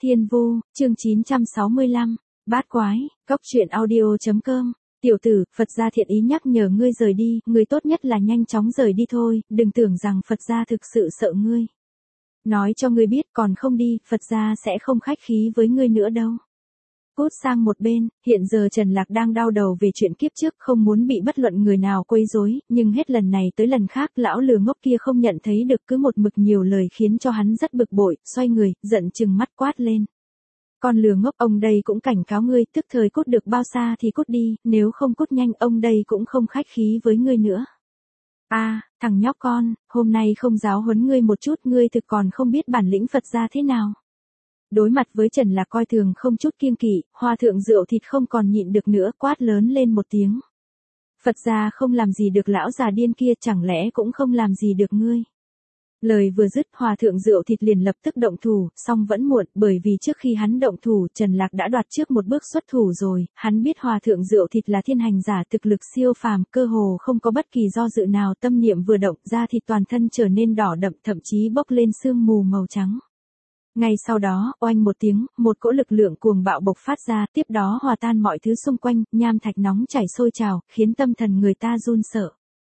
Thiên Vu, chương 965, Bát Quái, Cóc truyện audio.com. Tiểu tử, Phật gia thiện ý nhắc nhở ngươi rời đi, ngươi tốt nhất là nhanh chóng rời đi thôi, đừng tưởng rằng Phật gia thực sự sợ ngươi. Nói cho ngươi biết còn không đi, Phật gia sẽ không khách khí với ngươi nữa đâu. Cút sang một bên, hiện giờ Trần Lạc đang đau đầu về chuyện kiếp trước không muốn bị bất luận người nào quấy rối, nhưng hết lần này tới lần khác lão lừa ngốc kia không nhận thấy được cứ một mực nhiều lời khiến cho hắn rất bực bội, xoay người, giận chừng mắt quát lên. Con lừa ngốc, ông đây cũng cảnh cáo ngươi, tức thời cút được bao xa thì cút đi, nếu không cút nhanh ông đây cũng không khách khí với ngươi nữa. Thằng nhóc con, hôm nay không giáo huấn ngươi một chút, ngươi thực còn không biết bản lĩnh Phật gia thế nào. Đối mặt với Trần Lạc coi thường không chút kiêng kỵ, Hòa thượng Rượu Thịt không còn nhịn được nữa, quát lớn lên một tiếng. Phật gia không làm gì được lão già điên kia, chẳng lẽ cũng không làm gì được ngươi. Lời vừa dứt, Hòa thượng Rượu Thịt liền lập tức động thủ, song vẫn muộn, bởi vì trước khi hắn động thủ, Trần Lạc đã đoạt trước một bước xuất thủ rồi, hắn biết Hòa thượng Rượu Thịt là thiên hành giả thực lực siêu phàm, cơ hồ không có bất kỳ do dự nào, tâm niệm vừa động ra thì toàn thân trở nên đỏ đậm, thậm chí bốc lên sương mù màu trắng. Ngay sau đó, oanh một tiếng, một cỗ lực lượng cuồng bạo bộc phát ra, tiếp đó hòa tan mọi thứ xung quanh, nham thạch nóng chảy sôi trào, khiến tâm thần người ta run sợ.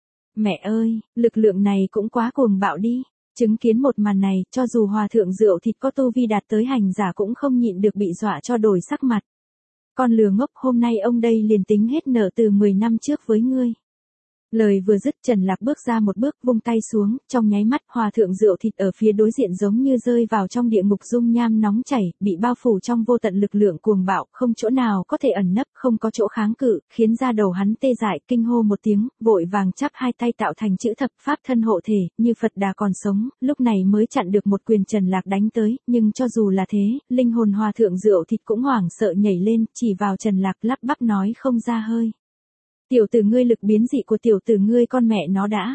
Mẹ ơi, lực lượng này cũng quá cuồng bạo đi. Chứng kiến một màn này, cho dù Hòa thượng Rượu Thịt có tu vi đạt tới hành giả cũng không nhịn được bị dọa cho đổi sắc mặt. Con lừa ngốc, hôm nay ông đây liền tính hết nợ từ 10 năm trước với ngươi. Lời vừa dứt, Trần Lạc bước ra một bước, vung tay xuống, trong nháy mắt Hòa thượng Rượu Thịt ở phía đối diện giống như rơi vào trong địa ngục dung nham nóng chảy, bị bao phủ trong vô tận lực lượng cuồng bạo, không chỗ nào có thể ẩn nấp, không có chỗ kháng cự, khiến da đầu hắn tê dại, kinh hô một tiếng, vội vàng chắp hai tay tạo thành chữ thập, pháp thân hộ thể, như Phật Đà còn sống, lúc này mới chặn được một quyền Trần Lạc đánh tới, nhưng cho dù là thế, linh hồn Hòa thượng Rượu Thịt cũng hoảng sợ nhảy lên, chỉ vào Trần Lạc lắp bắp nói không ra hơi. Tiểu tử ngươi, lực biến dị của tiểu tử ngươi con mẹ nó đã.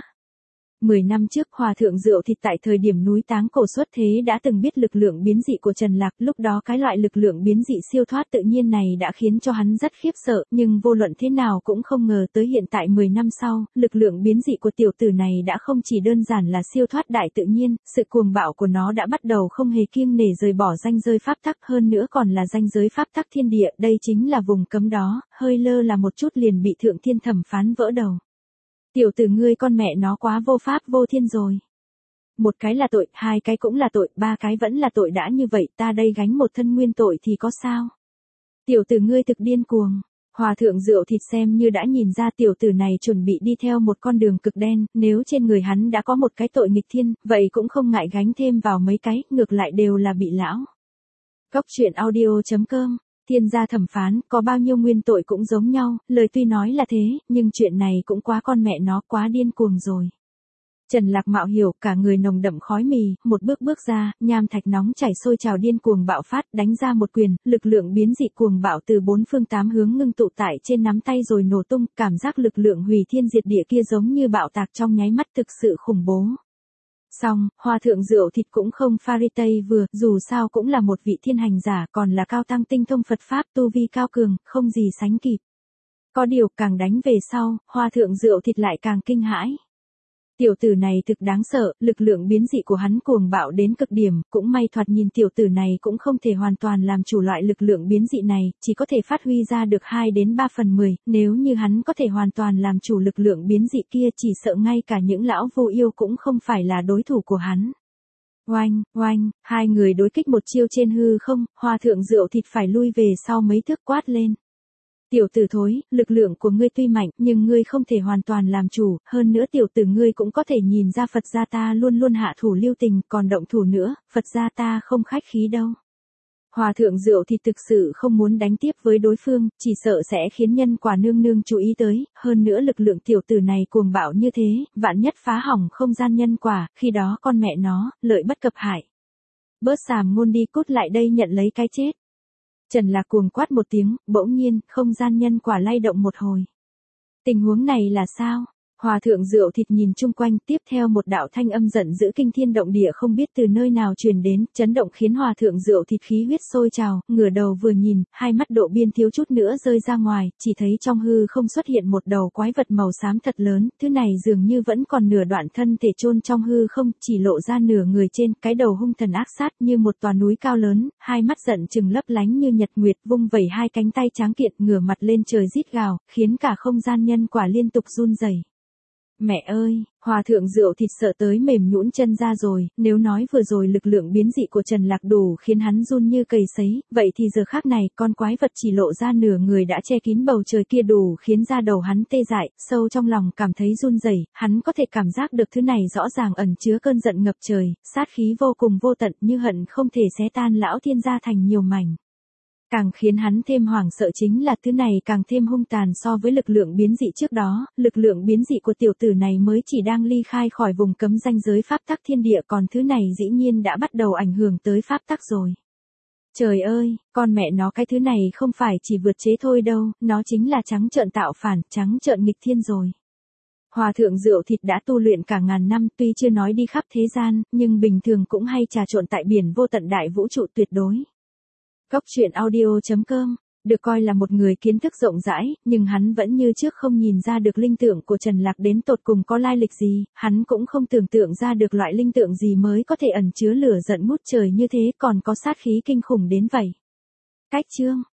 10 năm trước Hòa thượng Rượu Thịt tại thời điểm núi Táng Cổ xuất thế đã từng biết lực lượng biến dị của Trần Lạc, lúc đó cái loại lực lượng biến dị siêu thoát tự nhiên này đã khiến cho hắn rất khiếp sợ, nhưng vô luận thế nào cũng không ngờ tới hiện tại 10 năm sau, lực lượng biến dị của tiểu tử này đã không chỉ đơn giản là siêu thoát đại tự nhiên, sự cuồng bạo của nó đã bắt đầu không hề kiêng nể rời bỏ ranh giới pháp tắc, hơn nữa còn là ranh giới pháp tắc thiên địa, đây chính là vùng cấm đó, hơi lơ là một chút liền bị thượng thiên thẩm phán vỡ đầu. Tiểu tử ngươi con mẹ nó quá vô pháp vô thiên rồi. Một cái là tội, hai cái cũng là tội, ba cái vẫn là tội, đã như vậy ta đây gánh một thân nguyên tội thì có sao? Tiểu tử ngươi thực điên cuồng. Hòa thượng Rượu Thịt xem như đã nhìn ra tiểu tử này chuẩn bị đi theo một con đường cực đen, nếu trên người hắn đã có một cái tội nghịch thiên, vậy cũng không ngại gánh thêm vào mấy cái, ngược lại đều là bị lão. Cóc truyện audio.com. Thiên gia thẩm phán, có bao nhiêu nguyên tội cũng giống nhau, lời tuy nói là thế, nhưng chuyện này cũng quá con mẹ nó quá điên cuồng rồi. Trần Lạc mạo hiểu, cả người nồng đậm khói mì, một bước bước ra, nham thạch nóng chảy sôi trào điên cuồng bạo phát, đánh ra một quyền, lực lượng biến dị cuồng bạo từ bốn phương tám hướng ngưng tụ tại trên nắm tay rồi nổ tung, cảm giác lực lượng hủy thiên diệt địa kia giống như bạo tạc trong nháy mắt, thực sự khủng bố. Xong, Hòa thượng Rượu Thịt cũng không pha ri tây vừa, dù sao cũng là một vị thiên hành giả, còn là cao tăng tinh thông Phật Pháp, tu vi cao cường, không gì sánh kịp. Có điều, càng đánh về sau, Hòa thượng Rượu Thịt lại càng kinh hãi. Tiểu tử này thực đáng sợ, lực lượng biến dị của hắn cuồng bạo đến cực điểm, cũng may thoạt nhìn tiểu tử này cũng không thể hoàn toàn làm chủ loại lực lượng biến dị này, chỉ có thể phát huy ra được 2 đến 3 phần 10, nếu như hắn có thể hoàn toàn làm chủ lực lượng biến dị kia chỉ sợ ngay cả những lão vô yêu cũng không phải là đối thủ của hắn. Oanh, oanh, hai người đối kích một chiêu trên hư không, Hòa thượng Rượu Thịt phải lui về sau mấy thước quát lên. Tiểu tử thối, lực lượng của ngươi tuy mạnh, nhưng ngươi không thể hoàn toàn làm chủ, hơn nữa tiểu tử ngươi cũng có thể nhìn ra Phật gia ta luôn luôn hạ thủ lưu tình, còn động thủ nữa, Phật gia ta không khách khí đâu. Hòa thượng Rượu Thịt thực sự không muốn đánh tiếp với đối phương, chỉ sợ sẽ khiến nhân quả nương nương chú ý tới, hơn nữa lực lượng tiểu tử này cuồng bạo như thế, vạn nhất phá hỏng không gian nhân quả, khi đó con mẹ nó, lợi bất cập hại. Bớt xàm ngôn đi, cút lại đây nhận lấy cái chết. Trần Lạc cuồng quát một tiếng, bỗng nhiên, không gian nhân quả lay động một hồi. Tình huống này là sao? Hòa thượng rượu thịt nhìn chung quanh, tiếp theo một đạo thanh âm giận dữ kinh thiên động địa không biết từ nơi nào truyền đến, chấn động khiến hòa thượng rượu thịt khí huyết sôi trào, ngửa đầu vừa nhìn, hai mắt Độ Biên thiếu chút nữa rơi ra ngoài, chỉ thấy trong hư không xuất hiện một đầu quái vật màu xám thật lớn, thứ này dường như vẫn còn nửa đoạn thân thể chôn trong hư không, chỉ lộ ra nửa người trên, cái đầu hung thần ác sát như một tòa núi cao lớn, hai mắt giận chừng lấp lánh như nhật nguyệt, vung vẩy hai cánh tay tráng kiện, ngửa mặt lên trời rít gào, khiến cả không gian nhân quả liên tục run rẩy. Mẹ ơi, hòa thượng rượu thịt sợ tới mềm nhũn chân ra rồi, nếu nói vừa rồi lực lượng biến dị của Trần Lạc đủ khiến hắn run như cầy sấy, vậy thì giờ khác này con quái vật chỉ lộ ra nửa người đã che kín bầu trời kia đủ khiến da đầu hắn tê dại, sâu trong lòng cảm thấy run rẩy, hắn có thể cảm giác được thứ này rõ ràng ẩn chứa cơn giận ngập trời, sát khí vô cùng vô tận như hận không thể xé tan lão thiên gia thành nhiều mảnh. Càng khiến hắn thêm hoảng sợ chính là thứ này càng thêm hung tàn so với lực lượng biến dị trước đó, lực lượng biến dị của tiểu tử này mới chỉ đang ly khai khỏi vùng cấm ranh giới pháp tắc thiên địa còn thứ này dĩ nhiên đã bắt đầu ảnh hưởng tới pháp tắc rồi. Trời ơi, con mẹ nó cái thứ này không phải chỉ vượt chế thôi đâu, nó chính là trắng trợn tạo phản, trắng trợn nghịch thiên rồi. Hòa thượng rượu thịt đã tu luyện cả ngàn năm tuy chưa nói đi khắp thế gian, nhưng bình thường cũng hay trà trộn tại biển vô tận đại vũ trụ tuyệt đối. Góc truyện audio.com, được coi là một người kiến thức rộng rãi, nhưng hắn vẫn như trước không nhìn ra được linh tượng của Trần Lạc đến tột cùng có lai lịch gì, hắn cũng không tưởng tượng ra được loại linh tượng gì mới có thể ẩn chứa lửa giận ngút trời như thế còn có sát khí kinh khủng đến vậy. Cách chương